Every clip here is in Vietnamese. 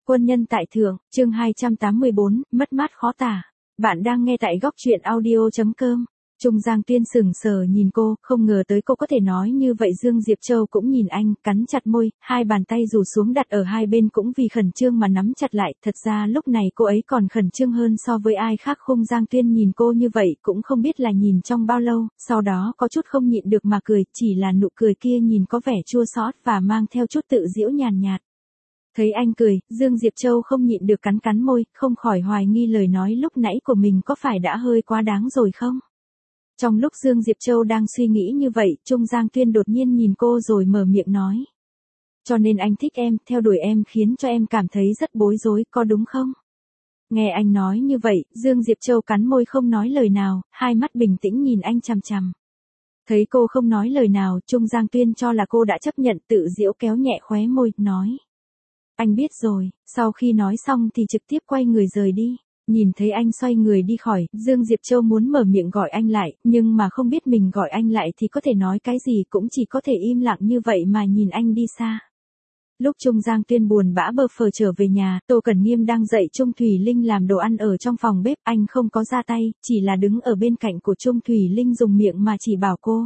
Quân nhân tại thượng, chương 284, mất mát khó tả. Bạn đang nghe tại góc truyện audio.com. Trung Giang Tuyên sững sờ nhìn cô, không ngờ tới cô có thể nói như vậy. Dương Diệp Châu cũng nhìn anh, cắn chặt môi, hai bàn tay rủ xuống đặt ở hai bên cũng vì khẩn trương mà nắm chặt lại. Thật ra lúc này cô ấy còn khẩn trương hơn so với ai khác. Trung Giang Tuyên nhìn cô như vậy cũng không biết là nhìn trong bao lâu, sau đó có chút không nhịn được mà cười, chỉ là nụ cười kia nhìn có vẻ chua xót và mang theo chút tự giễu nhàn nhạt. Thấy anh cười, Dương Diệp Châu không nhịn được cắn cắn môi, không khỏi hoài nghi lời nói lúc nãy của mình có phải đã hơi quá đáng rồi không? Trong lúc Dương Diệp Châu đang suy nghĩ như vậy, Trung Giang Tuyên đột nhiên nhìn cô rồi mở miệng nói. Cho nên anh thích em, theo đuổi em khiến cho em cảm thấy rất bối rối, có đúng không? Nghe anh nói như vậy, Dương Diệp Châu cắn môi không nói lời nào, hai mắt bình tĩnh nhìn anh chằm chằm. Thấy cô không nói lời nào, Trung Giang Tuyên cho là cô đã chấp nhận, tự giễu kéo nhẹ khóe môi, nói. Anh biết rồi. Sau khi nói xong thì trực tiếp quay người rời đi. Nhìn thấy anh xoay người đi khỏi, Dương Diệp Châu muốn mở miệng gọi anh lại, nhưng mà không biết mình gọi anh lại thì có thể nói cái gì, cũng chỉ có thể im lặng như vậy mà nhìn anh đi xa. Lúc Trung Giang Tuyên buồn bã bơ phờ trở về nhà, Tô Cẩn Nghiêm đang dạy Trung Thủy Linh làm đồ ăn ở trong phòng bếp, anh không có ra tay, chỉ là đứng ở bên cạnh của Trung Thủy Linh dùng miệng mà chỉ bảo cô.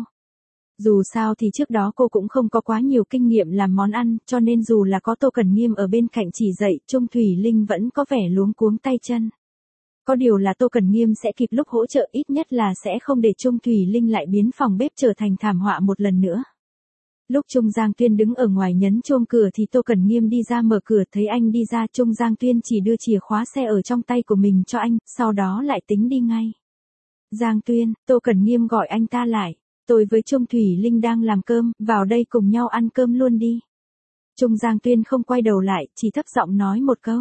Dù sao thì trước đó cô cũng không có quá nhiều kinh nghiệm làm món ăn, cho nên dù là có Tô Cẩn Nghiêm ở bên cạnh chỉ dạy, Trung Thủy Linh vẫn có vẻ luống cuống tay chân. Có điều là Tô Cẩn Nghiêm sẽ kịp lúc hỗ trợ, ít nhất là sẽ không để Trung Thủy Linh lại biến phòng bếp trở thành thảm họa một lần nữa. Lúc Trung Giang Tuyên đứng ở ngoài nhấn chuông cửa thì Tô Cẩn Nghiêm đi ra mở cửa, thấy anh đi ra, Trung Giang Tuyên chỉ đưa chìa khóa xe ở trong tay của mình cho anh, sau đó lại tính đi ngay. Giang Tuyên, Tô Cẩn Nghiêm gọi anh ta lại. Tôi với Trung Thủy Linh đang làm cơm, vào đây cùng nhau ăn cơm luôn đi. Trung Giang Tuyên không quay đầu lại, chỉ thấp giọng nói một câu.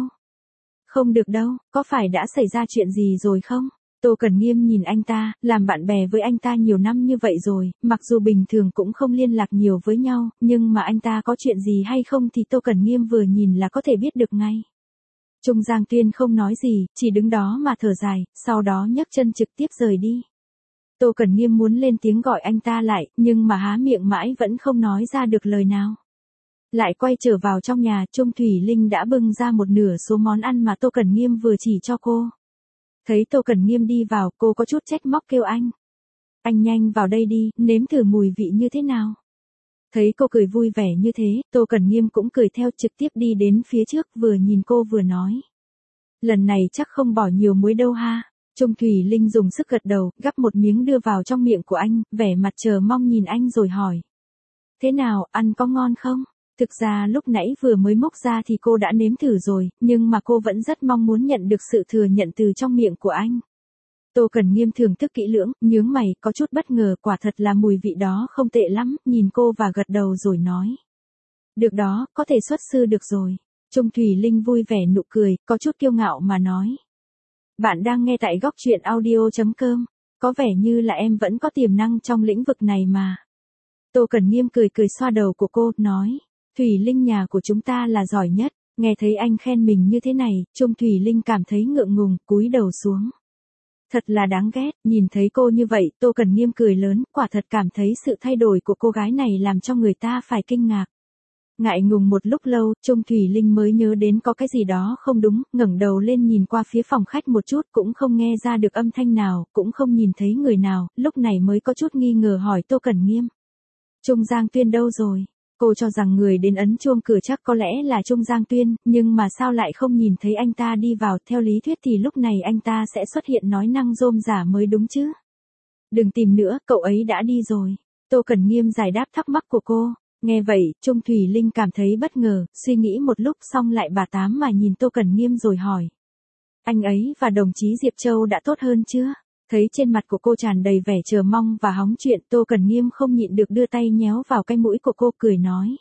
Không được đâu, có phải đã xảy ra chuyện gì rồi không? Tô Cẩn Nghiêm nhìn anh ta, làm bạn bè với anh ta nhiều năm như vậy rồi, mặc dù bình thường cũng không liên lạc nhiều với nhau, nhưng mà anh ta có chuyện gì hay không thì Tô Cẩn Nghiêm vừa nhìn là có thể biết được ngay. Trung Giang Tuyên không nói gì, chỉ đứng đó mà thở dài, sau đó nhấc chân trực tiếp rời đi. Tô Cẩn Nghiêm muốn lên tiếng gọi anh ta lại, nhưng mà há miệng mãi vẫn không nói ra được lời nào. Lại quay trở vào trong nhà, Trung Thủy Linh đã bưng ra một nửa số món ăn mà Tô Cẩn Nghiêm vừa chỉ cho cô. Thấy Tô Cẩn Nghiêm đi vào, cô có chút trách móc kêu anh. Anh nhanh vào đây đi, nếm thử mùi vị như thế nào. Thấy cô cười vui vẻ như thế, Tô Cẩn Nghiêm cũng cười theo, trực tiếp đi đến phía trước, vừa nhìn cô vừa nói. Lần này chắc không bỏ nhiều muối đâu ha. Trung Thủy Linh dùng sức gật đầu, gắp một miếng đưa vào trong miệng của anh, vẻ mặt chờ mong nhìn anh rồi hỏi. Thế nào, ăn có ngon không? Thực ra lúc nãy vừa mới múc ra thì cô đã nếm thử rồi, nhưng mà cô vẫn rất mong muốn nhận được sự thừa nhận từ trong miệng của anh. Tô Cẩn Nghiêm thưởng thức kỹ lưỡng, nhướng mày, có chút bất ngờ, quả thật là mùi vị đó không tệ lắm, nhìn cô và gật đầu rồi nói. Được đó, có thể xuất sư được rồi. Trung Thủy Linh vui vẻ nụ cười, có chút kiêu ngạo mà nói. Bạn đang nghe tại góc truyện audio.com, có vẻ như là em vẫn có tiềm năng trong lĩnh vực này mà. Tô Cẩn Nghiêm cười cười xoa đầu của cô, nói, Thủy Linh nhà của chúng ta là giỏi nhất. Nghe thấy anh khen mình như thế này, Trung Thủy Linh cảm thấy ngượng ngùng, cúi đầu xuống. Thật là đáng ghét, nhìn thấy cô như vậy, Tô Cẩn Nghiêm cười lớn, quả thật cảm thấy sự thay đổi của cô gái này làm cho người ta phải kinh ngạc. Ngại ngùng một lúc lâu, Trung Thủy Linh mới nhớ đến có cái gì đó không đúng, ngẩng đầu lên nhìn qua phía phòng khách một chút, cũng không nghe ra được âm thanh nào, cũng không nhìn thấy người nào, lúc này mới có chút nghi ngờ hỏi Tô Cẩn Nghiêm. Trung Giang Tuyên đâu rồi? Cô cho rằng người đến ấn chuông cửa chắc có lẽ là Trung Giang Tuyên, nhưng mà sao lại không nhìn thấy anh ta đi vào, theo lý thuyết thì lúc này anh ta sẽ xuất hiện nói năng rôm rả mới đúng chứ. Đừng tìm nữa, cậu ấy đã đi rồi. Tô Cẩn Nghiêm giải đáp thắc mắc của cô. Nghe vậy, Trung Thủy Linh cảm thấy bất ngờ, suy nghĩ một lúc xong lại bà tám mà nhìn Tô Cẩn Nghiêm rồi hỏi. Anh ấy và đồng chí Diệp Châu đã tốt hơn chưa? Thấy trên mặt của cô tràn đầy vẻ chờ mong và hóng chuyện, Tô Cẩn Nghiêm không nhịn được đưa tay nhéo vào cái mũi của cô, cười nói.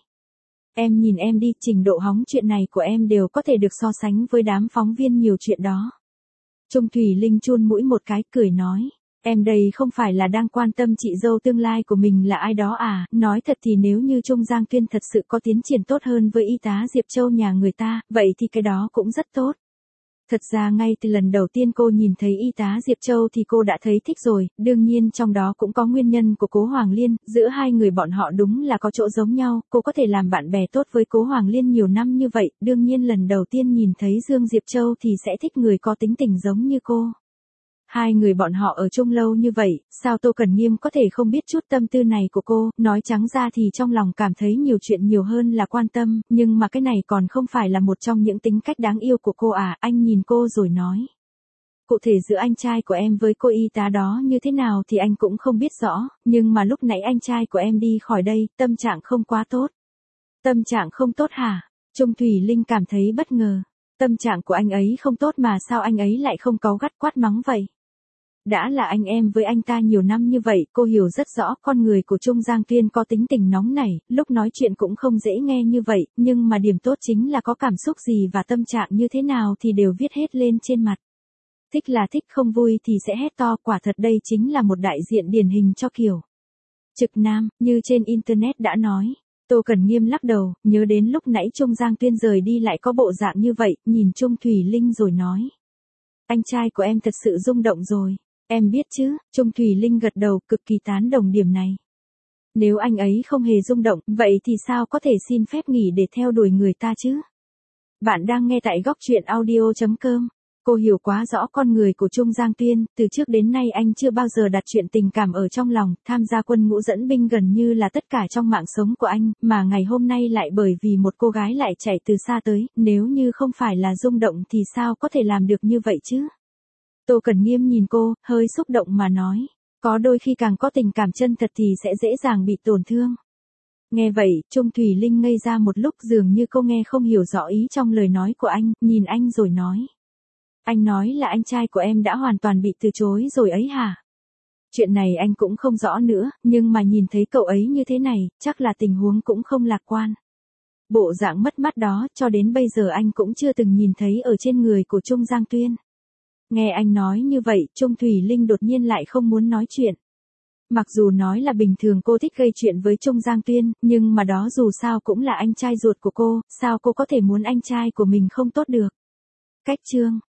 Em nhìn em đi, trình độ hóng chuyện này của em đều có thể được so sánh với đám phóng viên nhiều chuyện đó. Trung Thủy Linh chun mũi một cái, cười nói. Em đây không phải là đang quan tâm chị dâu tương lai của mình là ai đó à, nói thật thì nếu như Trung Giang Tuyên thật sự có tiến triển tốt hơn với y tá Diệp Châu nhà người ta, vậy thì cái đó cũng rất tốt. Thật ra ngay từ lần đầu tiên cô nhìn thấy y tá Diệp Châu thì cô đã thấy thích rồi, đương nhiên trong đó cũng có nguyên nhân của Cố Hoàng Liên, giữa hai người bọn họ đúng là có chỗ giống nhau, cô có thể làm bạn bè tốt với Cố Hoàng Liên nhiều năm như vậy, đương nhiên lần đầu tiên nhìn thấy Dương Diệp Châu thì sẽ thích người có tính tình giống như cô. Hai người bọn họ ở chung lâu như vậy, sao Tô Cẩn Nghiêm có thể không biết chút tâm tư này của cô, nói trắng ra thì trong lòng cảm thấy nhiều chuyện nhiều hơn là quan tâm, nhưng mà cái này còn không phải là một trong những tính cách đáng yêu của cô à, anh nhìn cô rồi nói. Cụ thể giữa anh trai của em với cô y tá đó như thế nào thì anh cũng không biết rõ, nhưng mà lúc nãy anh trai của em đi khỏi đây, tâm trạng không quá tốt. Tâm trạng không tốt hả? Trung Thủy Linh cảm thấy bất ngờ. Tâm trạng của anh ấy không tốt mà sao anh ấy lại không cáu gắt quát mắng vậy? Đã là anh em với anh ta nhiều năm như vậy, cô hiểu rất rõ con người của Trung Giang Tuyên có tính tình nóng nảy, lúc nói chuyện cũng không dễ nghe như vậy, nhưng mà điểm tốt chính là có cảm xúc gì và tâm trạng như thế nào thì đều viết hết lên trên mặt. Thích là thích, không vui thì sẽ hét to, quả thật đây chính là một đại diện điển hình cho kiểu trực nam, như trên Internet đã nói. Tô Cẩn Nghiêm lắc đầu, nhớ đến lúc nãy Trung Giang Tuyên rời đi lại có bộ dạng như vậy, nhìn Trung Thủy Linh rồi nói. Anh trai của em thật sự rung động rồi. Em biết chứ, Trung Thủy Linh gật đầu, cực kỳ tán đồng điểm này. Nếu anh ấy không hề rung động, vậy thì sao có thể xin phép nghỉ để theo đuổi người ta chứ? Bạn đang nghe tại góc truyện audio.com. Cô hiểu quá rõ con người của Trung Giang Tuyên, từ trước đến nay anh chưa bao giờ đặt chuyện tình cảm ở trong lòng, tham gia quân ngũ dẫn binh gần như là tất cả trong mạng sống của anh, mà ngày hôm nay lại bởi vì một cô gái lại chạy từ xa tới, nếu như không phải là rung động thì sao có thể làm được như vậy chứ? Tô Cẩn Nghiêm nhìn cô, hơi xúc động mà nói, có đôi khi càng có tình cảm chân thật thì sẽ dễ dàng bị tổn thương. Nghe vậy, Trung Thủy Linh ngây ra một lúc dường như cô nghe không hiểu rõ ý trong lời nói của anh, nhìn anh rồi nói. Anh nói là anh trai của em đã hoàn toàn bị từ chối rồi ấy hả? Chuyện này anh cũng không rõ nữa, nhưng mà nhìn thấy cậu ấy như thế này, chắc là tình huống cũng không lạc quan. Bộ dạng mất mát đó, cho đến bây giờ anh cũng chưa từng nhìn thấy ở trên người của Trung Giang Tuyên. Nghe anh nói như vậy, Trung Thủy Linh đột nhiên lại không muốn nói chuyện. Mặc dù nói là bình thường cô thích gây chuyện với Trung Giang Tuyên, nhưng mà đó dù sao cũng là anh trai ruột của cô, sao cô có thể muốn anh trai của mình không tốt được. Cách chương